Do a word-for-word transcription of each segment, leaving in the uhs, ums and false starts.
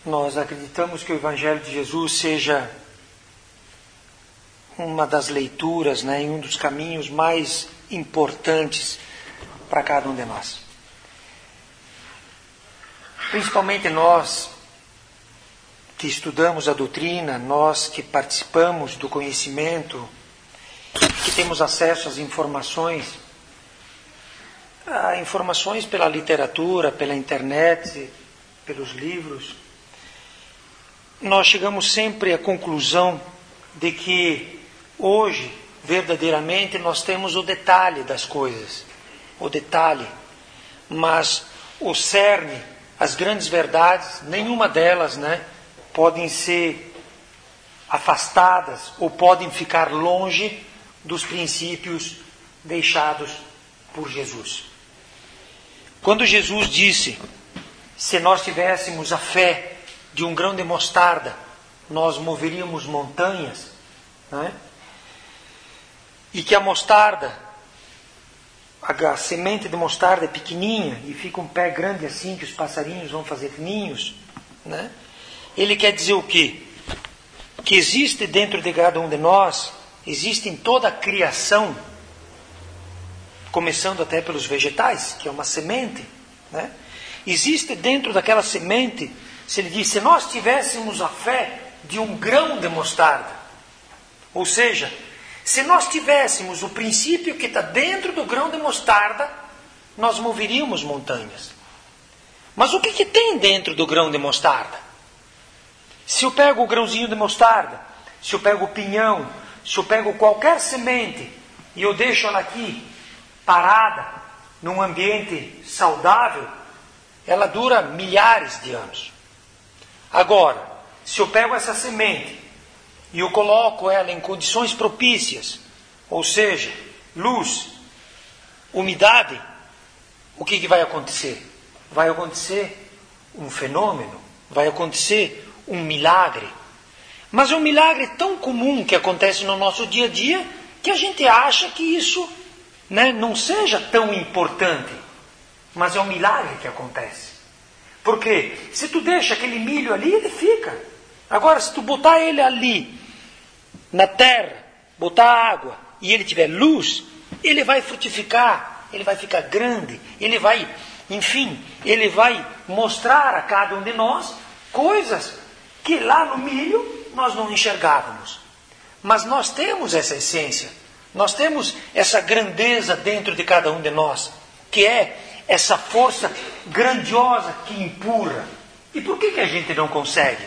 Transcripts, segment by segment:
Nós acreditamos que o Evangelho de Jesus seja uma das leituras, né, e um dos caminhos mais importantes para cada um de nós. Principalmente nós que estudamos a doutrina, nós que participamos do conhecimento, que temos acesso às informações, a informações pela literatura, pela internet, pelos livros. Nós chegamos sempre à conclusão de que hoje, verdadeiramente, nós temos o detalhe das coisas, o detalhe, mas o cerne, as grandes verdades, nenhuma delas, né, podem ser afastadas ou podem ficar longe dos princípios deixados por Jesus. Quando Jesus disse, se nós tivéssemos a fé de um grão de mostarda, nós moveríamos montanhas, né? E que a mostarda, a semente de mostarda é pequenininha e fica um pé grande assim que os passarinhos vão fazer ninhos, né? Ele quer dizer o quê? Que existe dentro de cada um de nós, existe em toda a criação, começando até pelos vegetais, que é uma semente, né? Existe dentro daquela semente, se ele diz, se nós tivéssemos a fé de um grão de mostarda, ou seja, se nós tivéssemos o princípio que está dentro do grão de mostarda, nós moveríamos montanhas. Mas o que, que tem dentro do grão de mostarda? Se eu pego o grãozinho de mostarda, se eu pego o pinhão, se eu pego qualquer semente e eu deixo ela aqui parada, num ambiente saudável, ela dura milhares de anos. Agora, se eu pego essa semente e eu coloco ela em condições propícias, ou seja, luz, umidade, o que, que vai acontecer? Vai acontecer um fenômeno, vai acontecer um milagre. Mas é um milagre tão comum que acontece no nosso dia a dia que a gente acha que isso, né, não seja tão importante. Mas é um milagre que acontece. Porque se tu deixa aquele milho ali, ele fica. Agora, se tu botar ele ali, na terra, botar água, e ele tiver luz, ele vai frutificar, ele vai ficar grande, ele vai, enfim, ele vai mostrar a cada um de nós coisas que lá no milho nós não enxergávamos. Mas nós temos essa essência, nós temos essa grandeza dentro de cada um de nós, que é essa força grandiosa que empurra. E por que, que a gente não consegue?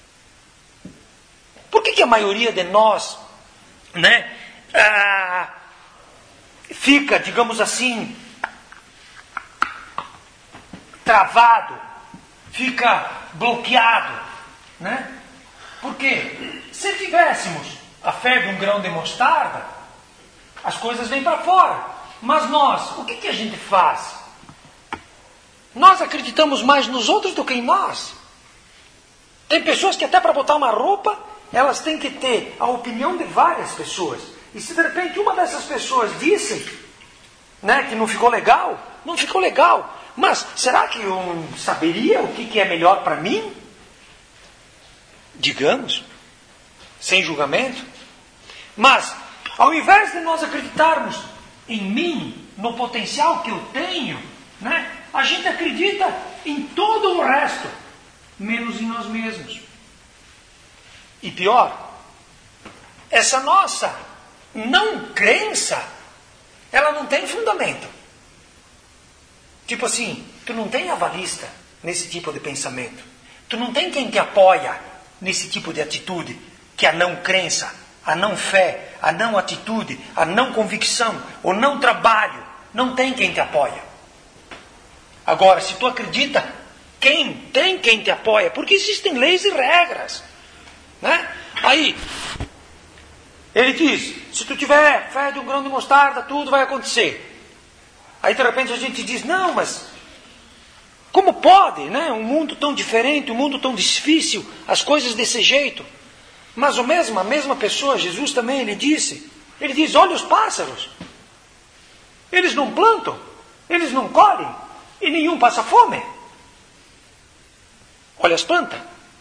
Por que, que a maioria de nós, né, ah, fica, digamos assim, travado, fica bloqueado, né? Porque se tivéssemos a fé de um grão de mostarda, as coisas vêm para fora. Mas nós, o que, que a gente faz? Nós acreditamos mais nos outros do que em nós. Tem pessoas que até para botar uma roupa, elas têm que ter a opinião de várias pessoas. E se de repente uma dessas pessoas disse, né, que não ficou legal, não ficou legal. Mas será que eu saberia o que, que é melhor para mim? Digamos, sem julgamento. Mas, ao invés de nós acreditarmos em mim, no potencial que eu tenho, né, a gente acredita em todo o resto, menos em nós mesmos. E pior, essa nossa não crença, ela não tem fundamento. Tipo assim, tu não tem avalista nesse tipo de pensamento. Tu não tem quem te apoia nesse tipo de atitude, que a não crença, a não fé, a não atitude, a não convicção, o não trabalho. Não tem quem te apoia. Agora, se tu acredita, quem tem quem te apoia? Porque existem leis e regras, né? Aí, ele diz, se tu tiver fé de um grão de mostarda, tudo vai acontecer. Aí, de repente, a gente diz, não, mas como pode, né? Um mundo tão diferente, um mundo tão difícil, as coisas desse jeito. Mas o mesmo, a mesma pessoa, Jesus também, ele disse, ele diz, olha os pássaros. Eles não plantam, eles não colhem, e nenhum passa fome. Olha as plantas,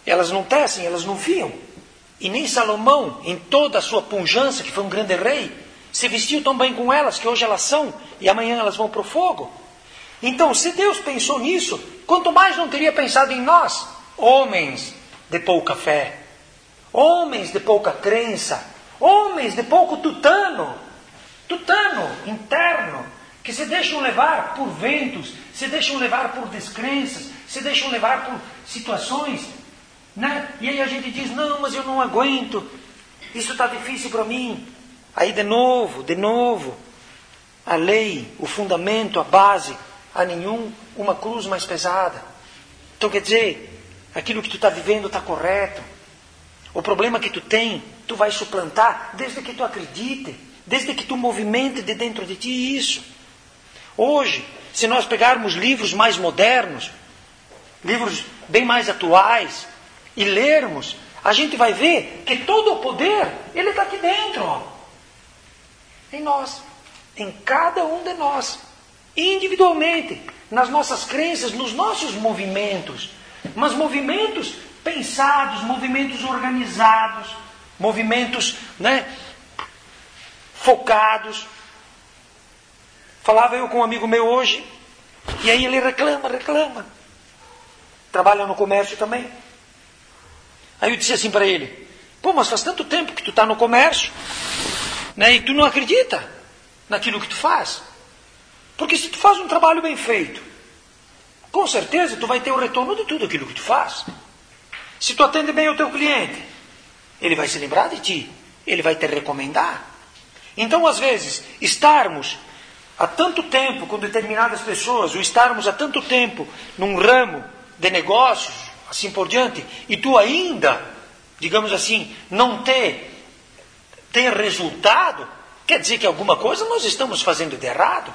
elas não tecem, elas não fiam. E nem Salomão, em toda a sua pujança, que foi um grande rei, se vestiu tão bem com elas, que hoje elas são, e amanhã elas vão para o fogo. Então, se Deus pensou nisso, quanto mais não teria pensado em nós, homens de pouca fé, homens de pouca crença, homens de pouco tutano, tutano interno, que se deixam levar por ventos, se deixam levar por descrenças, se deixam levar por situações, né? E aí a gente diz, não, mas eu não aguento, isso está difícil para mim. Aí de novo, de novo, a lei, o fundamento, a base, a nenhum uma cruz mais pesada. Então quer dizer, aquilo que tu está vivendo está correto. O problema que tu tem, tu vai suplantar desde que tu acredite, desde que tu movimente de dentro de ti isso. Hoje, se nós pegarmos livros mais modernos, livros bem mais atuais, e lermos, a gente vai ver que todo o poder, ele está aqui dentro, ó. Em nós, em cada um de nós, individualmente, nas nossas crenças, nos nossos movimentos, mas movimentos pensados, movimentos organizados, movimentos, né, focados. Falava eu com um amigo meu hoje, e aí ele reclama, reclama. Trabalha no comércio também. Aí eu disse assim para ele, pô, mas faz tanto tempo que tu está no comércio, né, e tu não acredita naquilo que tu faz. Porque se tu faz um trabalho bem feito, com certeza tu vai ter o retorno de tudo aquilo que tu faz. Se tu atende bem o teu cliente, ele vai se lembrar de ti, ele vai te recomendar. Então, às vezes, estarmos há tanto tempo com determinadas pessoas, ou estarmos há tanto tempo num ramo de negócios, assim por diante, e tu ainda, digamos assim, não ter, ter resultado, quer dizer que alguma coisa nós estamos fazendo de errado.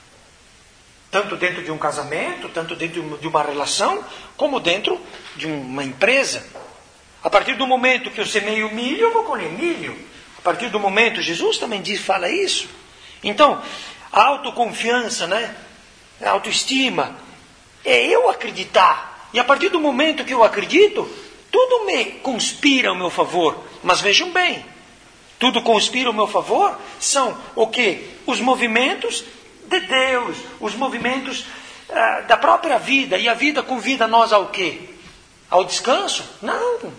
Tanto dentro de um casamento, tanto dentro de uma relação, como dentro de uma empresa. A partir do momento que eu semeio milho, eu vou colher milho. A partir do momento, Jesus também diz, fala isso. Então, a autoconfiança, né? A autoestima, é eu acreditar. E a partir do momento que eu acredito, tudo me conspira ao meu favor. Mas vejam bem, tudo conspira ao meu favor são o quê? Os movimentos de Deus, os movimentos ah, da própria vida. E a vida convida nós ao quê? Ao descanso? Não.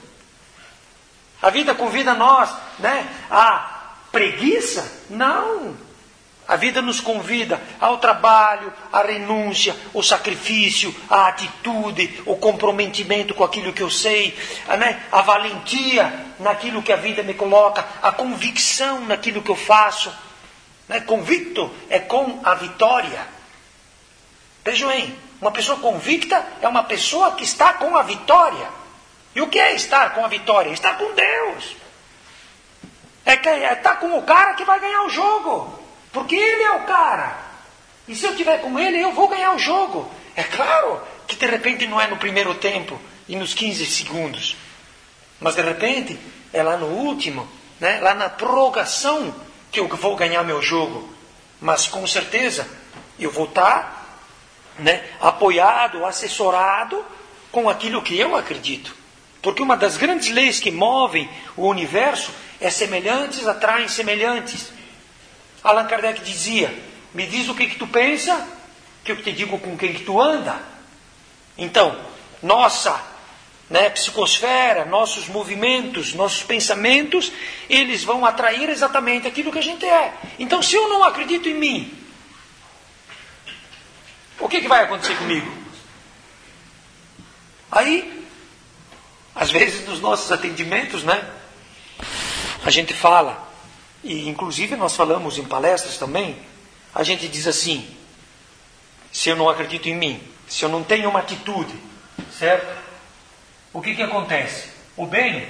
A vida convida nós, né, à preguiça? Não. A vida nos convida ao trabalho, à renúncia, ao sacrifício, à atitude, ao comprometimento com aquilo que eu sei, a, né, a valentia naquilo que a vida me coloca, a convicção naquilo que eu faço. Né? Convicto é com a vitória. Vejam aí, uma pessoa convicta é uma pessoa que está com a vitória. E o que é estar com a vitória? Estar com Deus. É, que, é estar com o cara que vai ganhar o jogo. Porque ele é o cara. E se eu estiver com ele, eu vou ganhar o jogo. É claro que de repente não é no primeiro tempo e nos quinze segundos. Mas de repente é lá no último, né? Lá na prorrogação que eu vou ganhar meu jogo. Mas com certeza eu vou estar, né, apoiado, assessorado com aquilo que eu acredito. Porque uma das grandes leis que movem o universo é semelhantes atraem semelhantes. Allan Kardec dizia, me diz o que, que tu pensa, que eu te digo com quem que tu anda. Então, nossa, né, psicosfera, nossos movimentos, nossos pensamentos, eles vão atrair exatamente aquilo que a gente é. Então, se eu não acredito em mim, o que, que vai acontecer comigo? Aí, às vezes nos nossos atendimentos, né, a gente fala, e inclusive nós falamos em palestras também, a gente diz assim, se eu não acredito em mim, se eu não tenho uma atitude, certo? O que que acontece? O bem,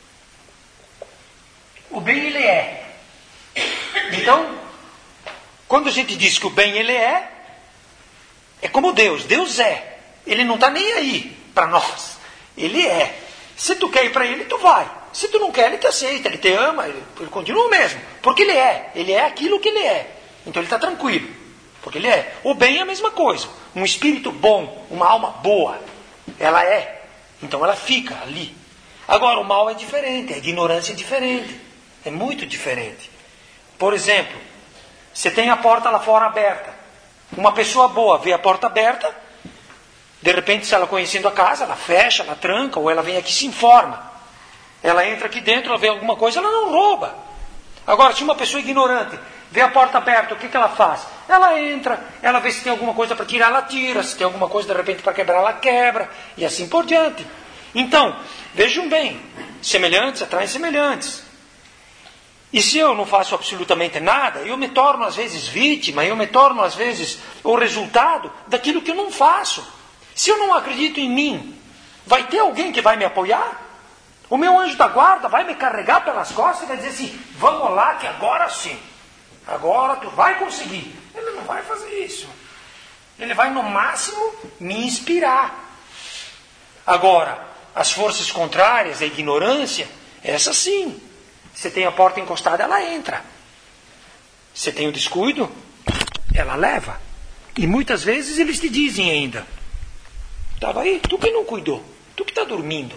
o bem ele é. Então, quando a gente diz que o bem ele é, é como Deus, Deus é. Ele não está nem aí para nós, ele é. Se tu quer ir para ele, tu vai. Se tu não quer, ele te aceita, ele te ama, ele, ele continua o mesmo. Porque ele é, ele é aquilo que ele é. Então ele está tranquilo, porque ele é. O bem é a mesma coisa. Um espírito bom, uma alma boa, ela é. Então ela fica ali. Agora, o mal é diferente, a ignorância é diferente. É muito diferente. Por exemplo, você tem a porta lá fora aberta. Uma pessoa boa vê a porta aberta, de repente, se ela conhecendo a casa, ela fecha, ela tranca, ou ela vem aqui e se informa. Ela entra aqui dentro, ela vê alguma coisa, ela não rouba. Agora, se uma pessoa ignorante vê a porta aberta, o que, que ela faz? Ela entra, ela vê se tem alguma coisa para tirar, ela tira. Se tem alguma coisa, de repente, para quebrar, ela quebra. E assim por diante. Então, vejam bem, semelhantes atraem semelhantes. E se eu não faço absolutamente nada, eu me torno às vezes vítima, eu me torno às vezes o resultado daquilo que eu não faço. Se eu não acredito em mim, vai ter alguém que vai me apoiar? O meu anjo da guarda vai me carregar pelas costas e vai dizer assim, vamos lá que agora sim, agora tu vai conseguir. Ele não vai fazer isso. Ele vai no máximo me inspirar. Agora, as forças contrárias, a ignorância, essa sim. Você tem a porta encostada, ela entra. Você tem o descuido, ela leva. E muitas vezes eles te dizem ainda, estava aí, tu que não cuidou, tu que está dormindo.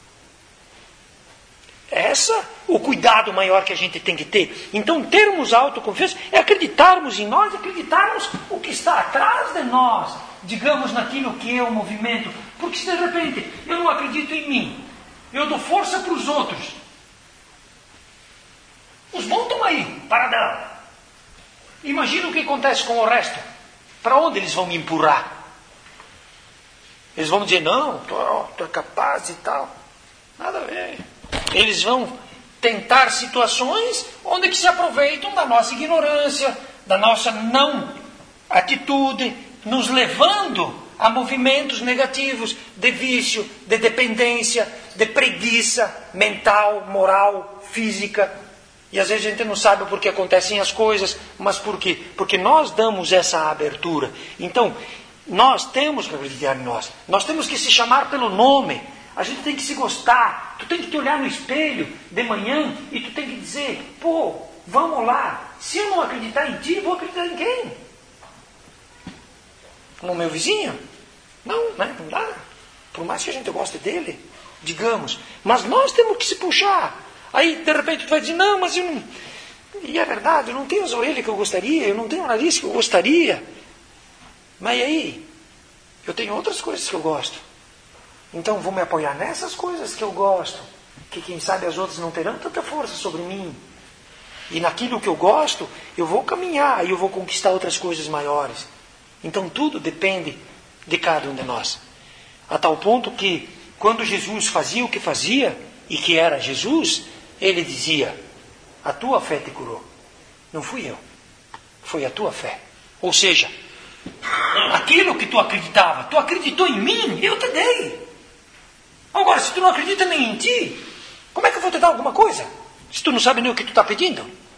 Essa, o cuidado maior que a gente tem que ter. Então, termos autoconfiança é acreditarmos em nós, acreditarmos o que está atrás de nós. Digamos naquilo que é o movimento. Porque se de repente eu não acredito em mim, eu dou força para os outros. Os bons estão aí, paradão. Imagina o que acontece com o resto. Para onde eles vão me empurrar? Eles vão dizer, não, tu é capaz e tal. Nada a ver. Eles vão tentar situações onde que se aproveitam da nossa ignorância, da nossa não atitude, nos levando a movimentos negativos de vício, de dependência, de preguiça mental, moral, física. E às vezes a gente não sabe por que acontecem as coisas, mas por quê? Porque nós damos essa abertura. Então, nós temos que acreditar em nós. Nós temos que se chamar pelo nome. A gente tem que se gostar. Tu tem que te olhar no espelho de manhã e tu tem que dizer, pô, vamos lá. Se eu não acreditar em ti, vou acreditar em quem? No meu vizinho? Não, né? Não dá. Por mais que a gente goste dele, digamos. Mas nós temos que se puxar. Aí, de repente, tu vai dizer, não, mas eu não... E é verdade, eu não tenho as orelhas que eu gostaria, eu não tenho o nariz que eu gostaria. Mas e aí? Eu tenho outras coisas que eu gosto. Então, vou me apoiar nessas coisas que eu gosto. Que, quem sabe, as outras não terão tanta força sobre mim. E naquilo que eu gosto, eu vou caminhar e eu vou conquistar outras coisas maiores. Então, tudo depende de cada um de nós. A tal ponto que, quando Jesus fazia o que fazia, e que era Jesus, ele dizia, a tua fé te curou. Não fui eu. Foi a tua fé. Ou seja, aquilo que tu acreditava, tu acreditou em mim, eu te dei. Agora, se tu não acredita nem em ti, como é que eu vou te dar alguma coisa? Se tu não sabe nem o que tu está pedindo.